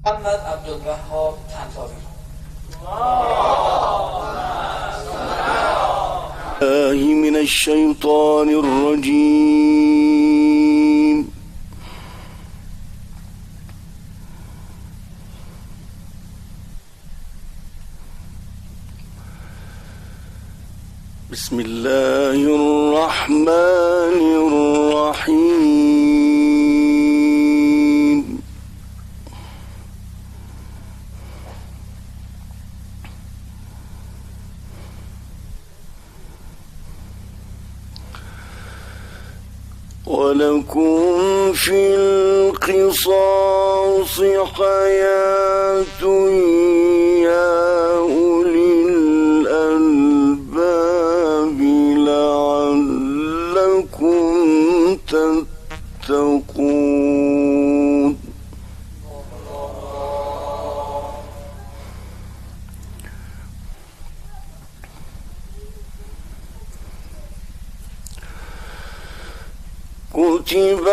محمد عبدالوهاب طنطاوی. من الشيطان الرجيم. بسم الله الرحمن الرحيم. ولكم في القصاص حياة يا أولي الألباب لعلكم تتقون. كتب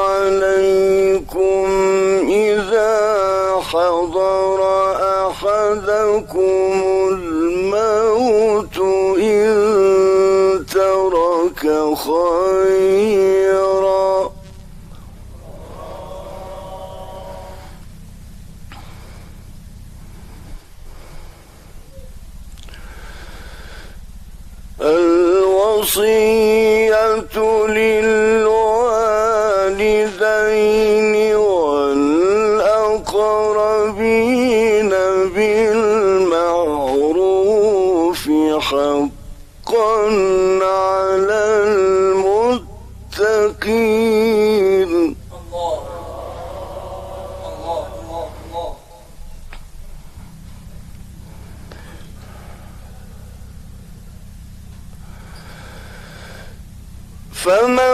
عليكم إذا حضر أحدكم الموت إن ترك خيرا الوصية للوالدين والأقربين بالمعروف حقا على المتقين. الله الله الله الله. فمن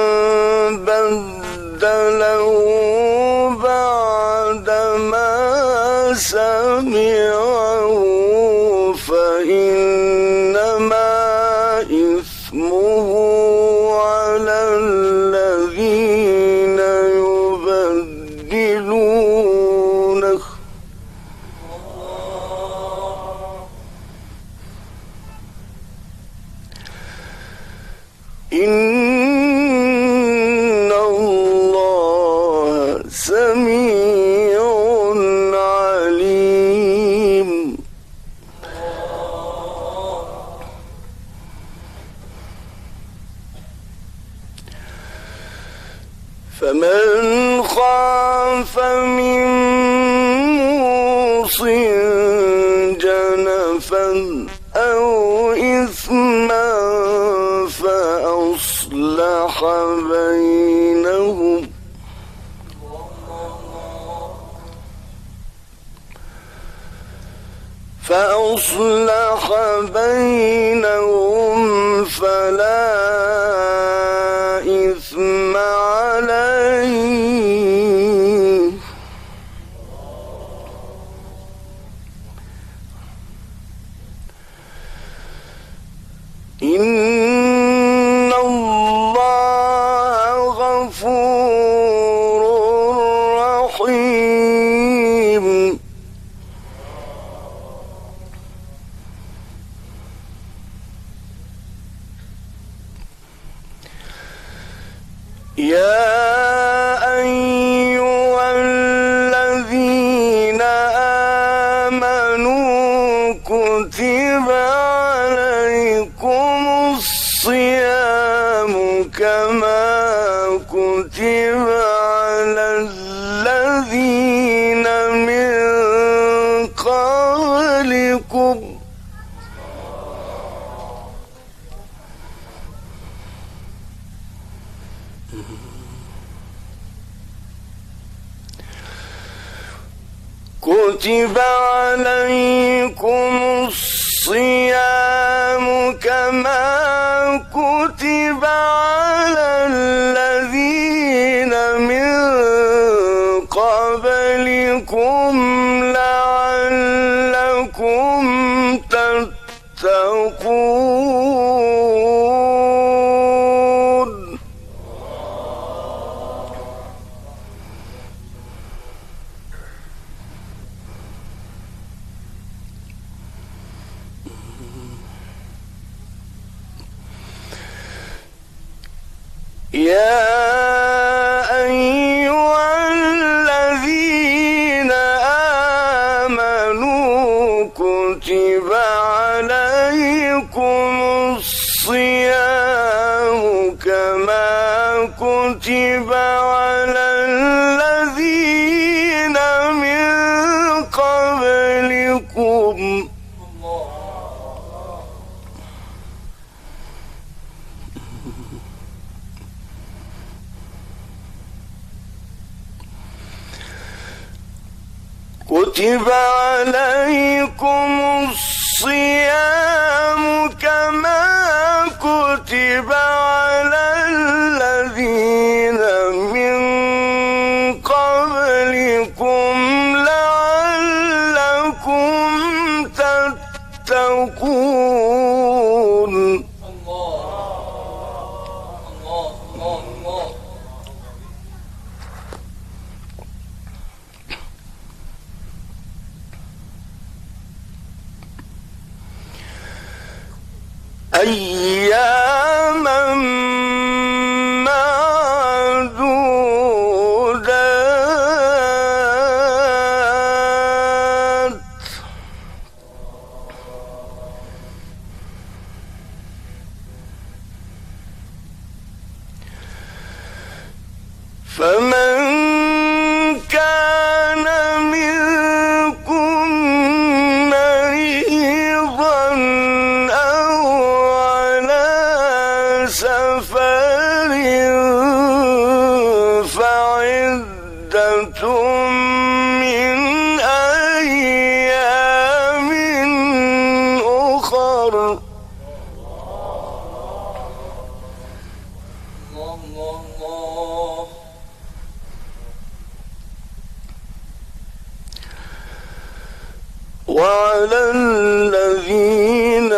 بدله بعدما سمعه فإنما إثمه على الذين يبدلونه. إن الله سميع عليم. فمن خاف من موص جنفا أو إثما فأصلح بينهم فلا إثم عليه. إن الله غفور رحيم. يا أيها الذين آمنوا كتب عليكم الصيام كما كتب على الذين من قبلكم كتب عليكم الصيام كما كتب على الذين من قبلكم لعلكم تتقون. يا أيها الذين آمنوا كتب عليكم الصيام كما كتب على الذين من قبلكم كتب عليكم الصيام كما كتب على الذين من قبلكم لعلكم تتقون أياما معدودات فمن كان منكم مريضا أو على سفر فعدة من أيام أخر وعلى الذين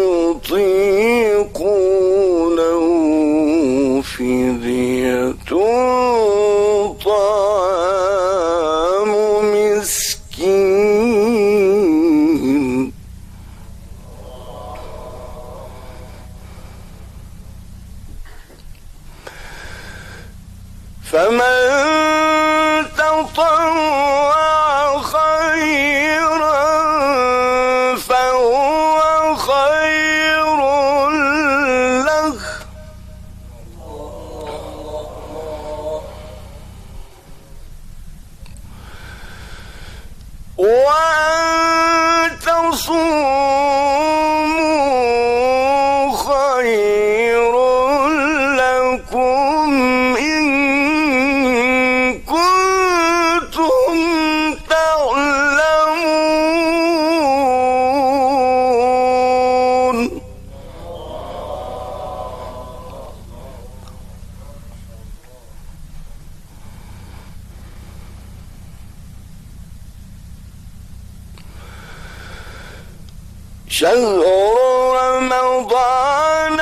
يطيقونه فدية طعام مسكين فمن تطوع خيرا فهو خير له وأن تصوموا خير لكم إن كنتم تعلمون شهر رمضان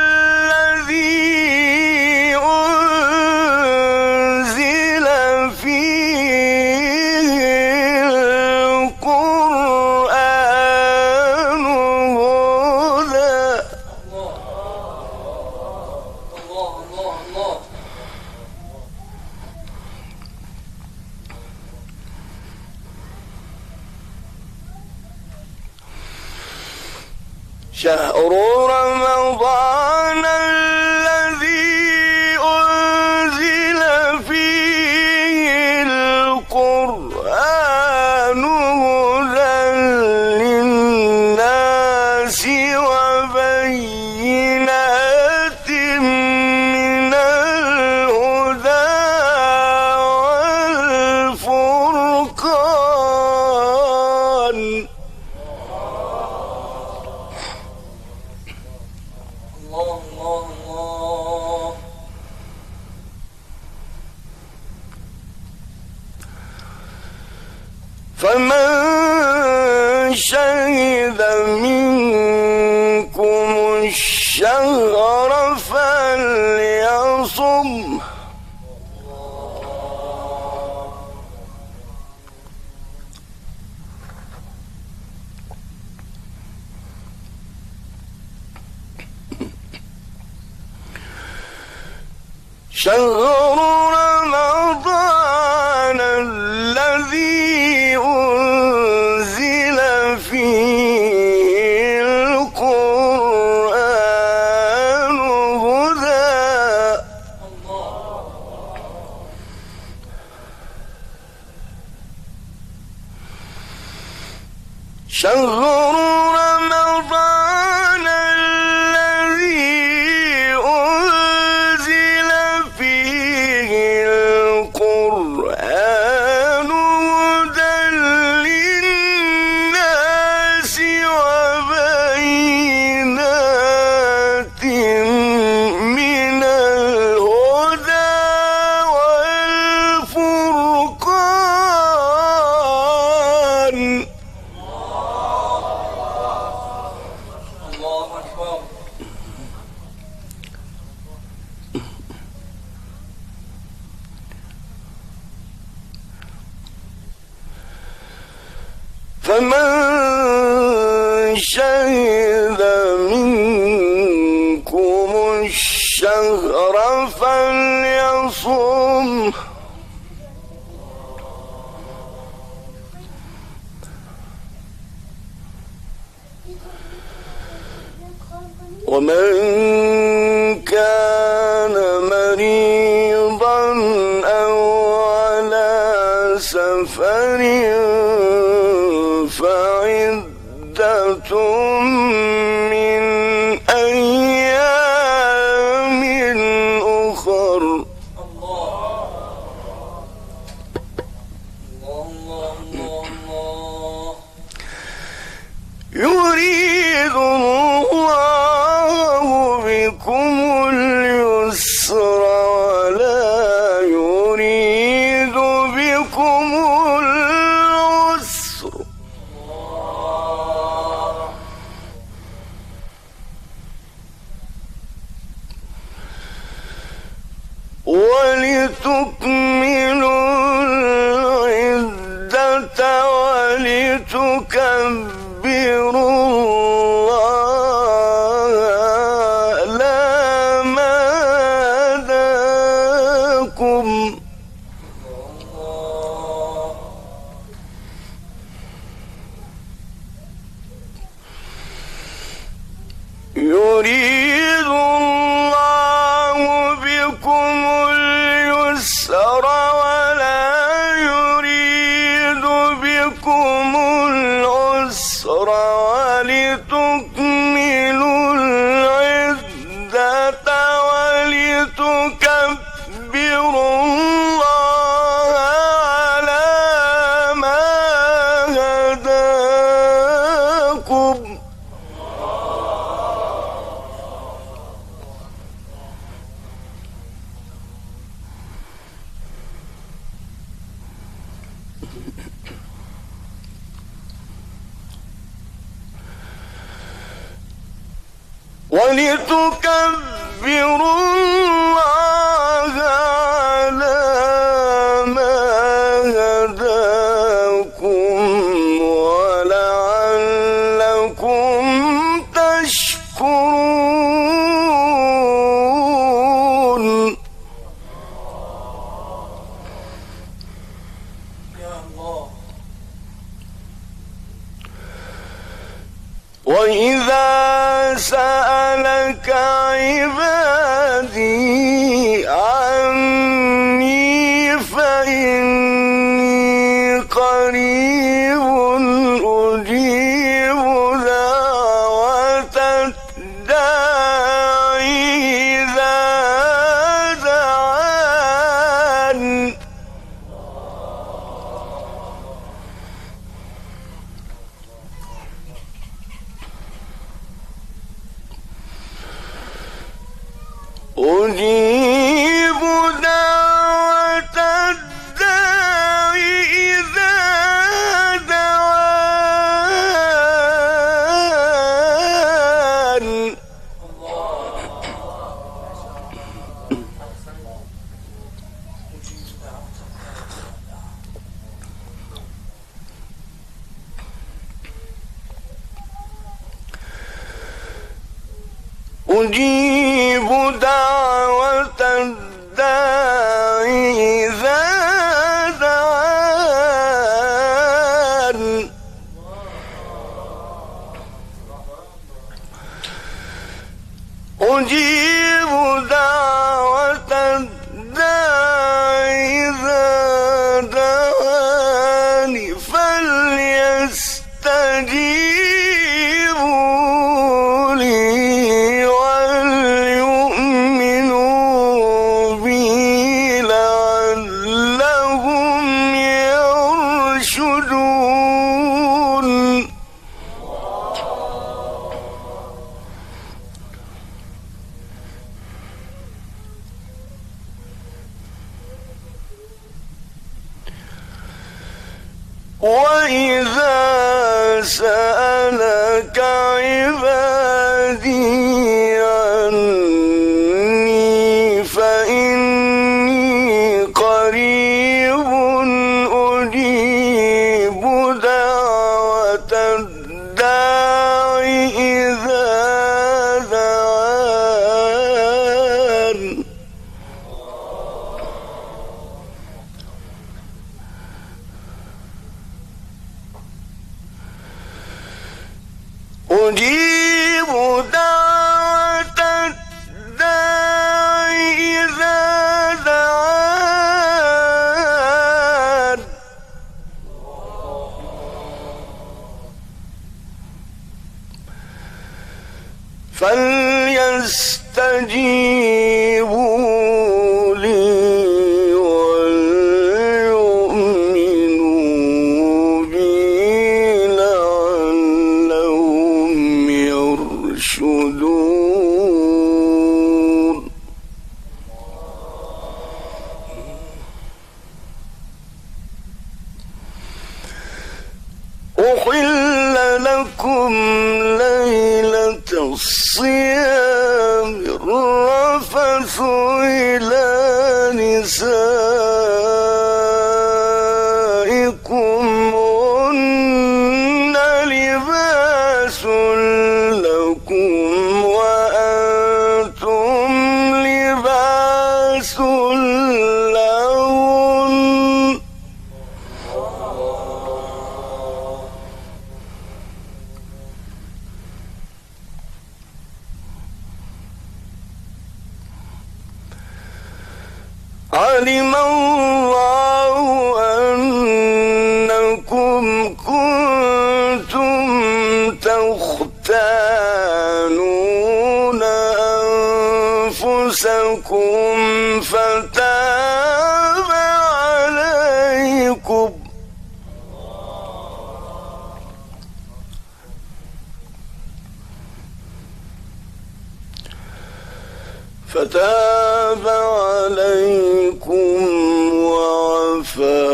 الذي أنزل فيه القرآن هدى شهر رمضان الذي أنزل فيه القرآن هدى للناس وبينات من الهدى والفرقان فمن شهد منكم الشهر فليصم شهر رمضان الذي أنزل فيه القرآن هدى شهر رمضان الذي أنزل فيه القرآن هدى للناس وبينات من الهدى والفرقان الله أكبر. فمن شهد منكم الشهر فليصم ومن كان مريضا أو على سفر فعدة من أيام أخر الله الله الله الله. يريد الله بكم اليسر ولا يريد بكم العسر ولتكملوا العدة ولتكبروا الله على ما هداكم يريد الله بكم اليسر ولا يريد بكم العسر ولتكملوا العدة ولتكبروا الله على ما هداكم ولتكبروا الله على ما هداكم ولعلكم تشكرون يا الله. وإذا سألك عبادي عني فإني قريب أجيب دعوة الداعي إذا دعان أجيب دعوة الداعي إذا دعان أجيب دعوة الداعي وإذا سألك عبادي عني فإني قريب أجيب دعوة الداع إذا دعان أجيب دعوة الداع إذا دعان فليستجيبوا لي وليؤمنوا بي لعلهم يرشدون أحل لكم ليلة الصيام الرفث إلى نسائكم هن لباس لكم وأنتم لباس لهن علم الله أنكم كنتم تختانون أنفسكم فتاب عليكم وعفى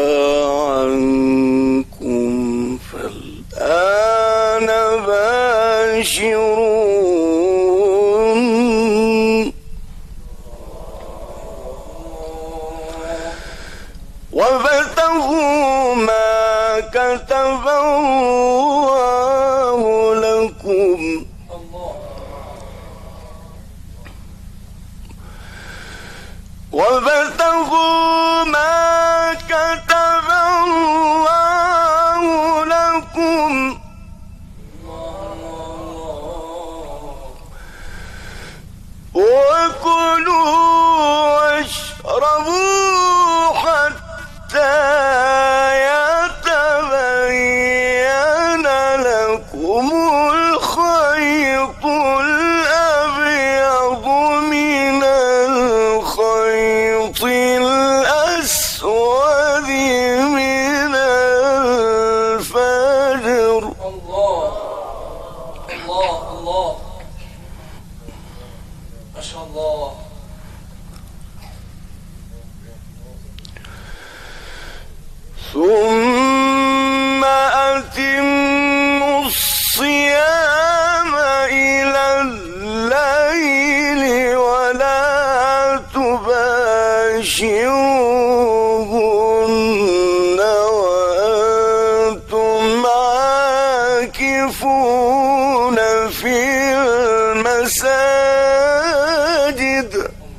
عنكم فالآن باشرون وابتغوا ما كتب الله لكم وابتغوا ما كتب الله لكم وكلوا واشربوا حتى يتبين لكم الخيط الأبيض من الخيط الأسود من الفجر. الله الله الله ما شاء الله. ثم أتموا الصيام إلى الليل ولا تباشروهن وأنتم عاكفون في المساجد.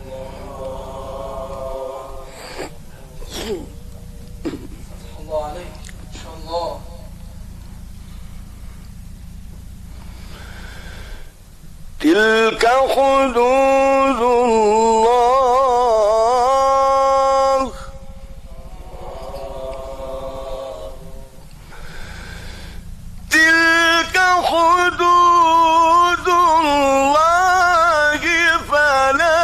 الله عليك ما شاء الله. تلك حدود الله تلك حدود الله فلا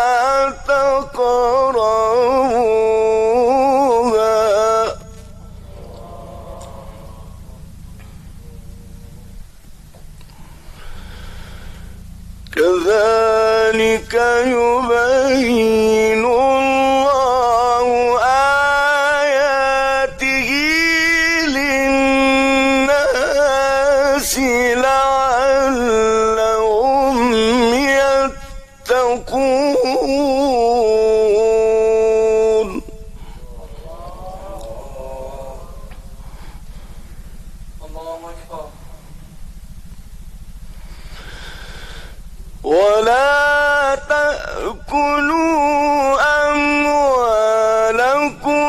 تقربوها. كذلك يبين الله آياته لعلهم يتقون الله أكبر. ولا تأكلوا أموالكم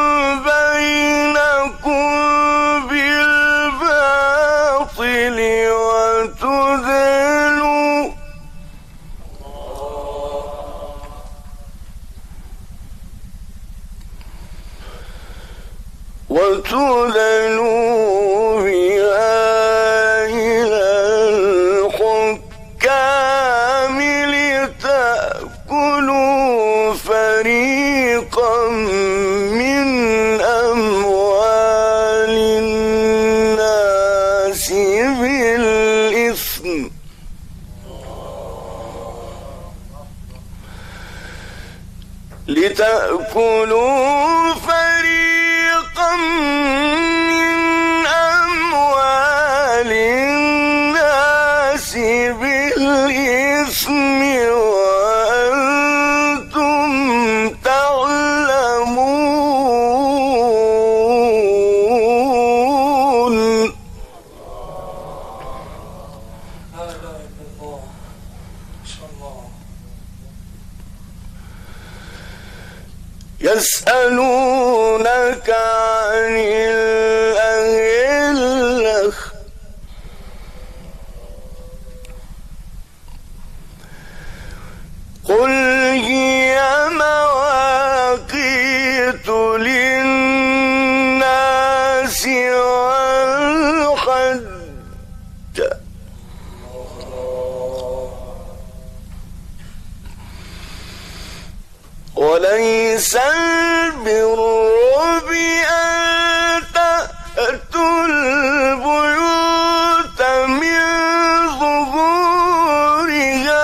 بينكم بالباطل وتدلوا بها إلى الحكام لتأكلوا فريقا من أموال الناس بالإثم لتأكلوا فريقا من أموال الناس بالإثم وأنتم تعلمون. لا إله إلا الله. ما شاء الله. يسألونك عن الأهلة قل هي مواقيت للناس والحج وليس البر بأن تأتوا البيوت من ظهورها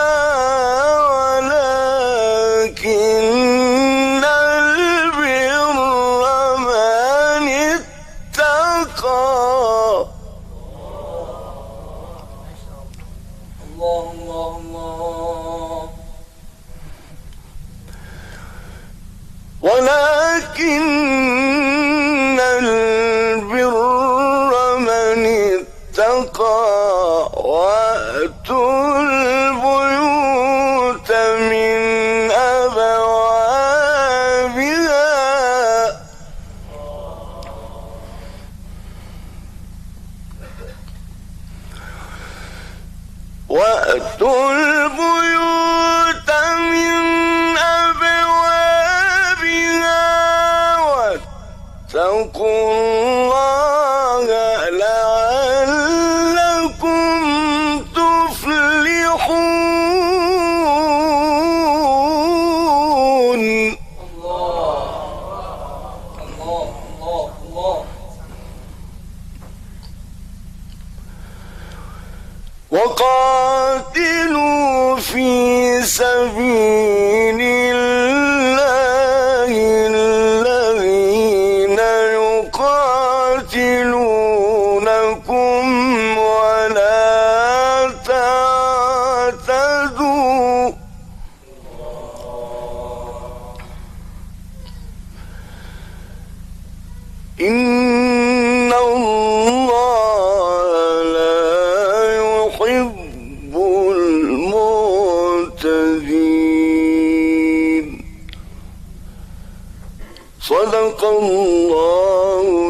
ولكن البر من اتقى. الله الله الله. ولكن البر من اتقى وأتوا البيوت من أبوابها وأتوا البيوت من واتقوا الله لعلكم تفلحون. الله الله الله الله. وقاتلوا في سبيل الله الذين يقاتلونكم ولا تعتدوا إن الله لا يحب المعتدين. صدق الله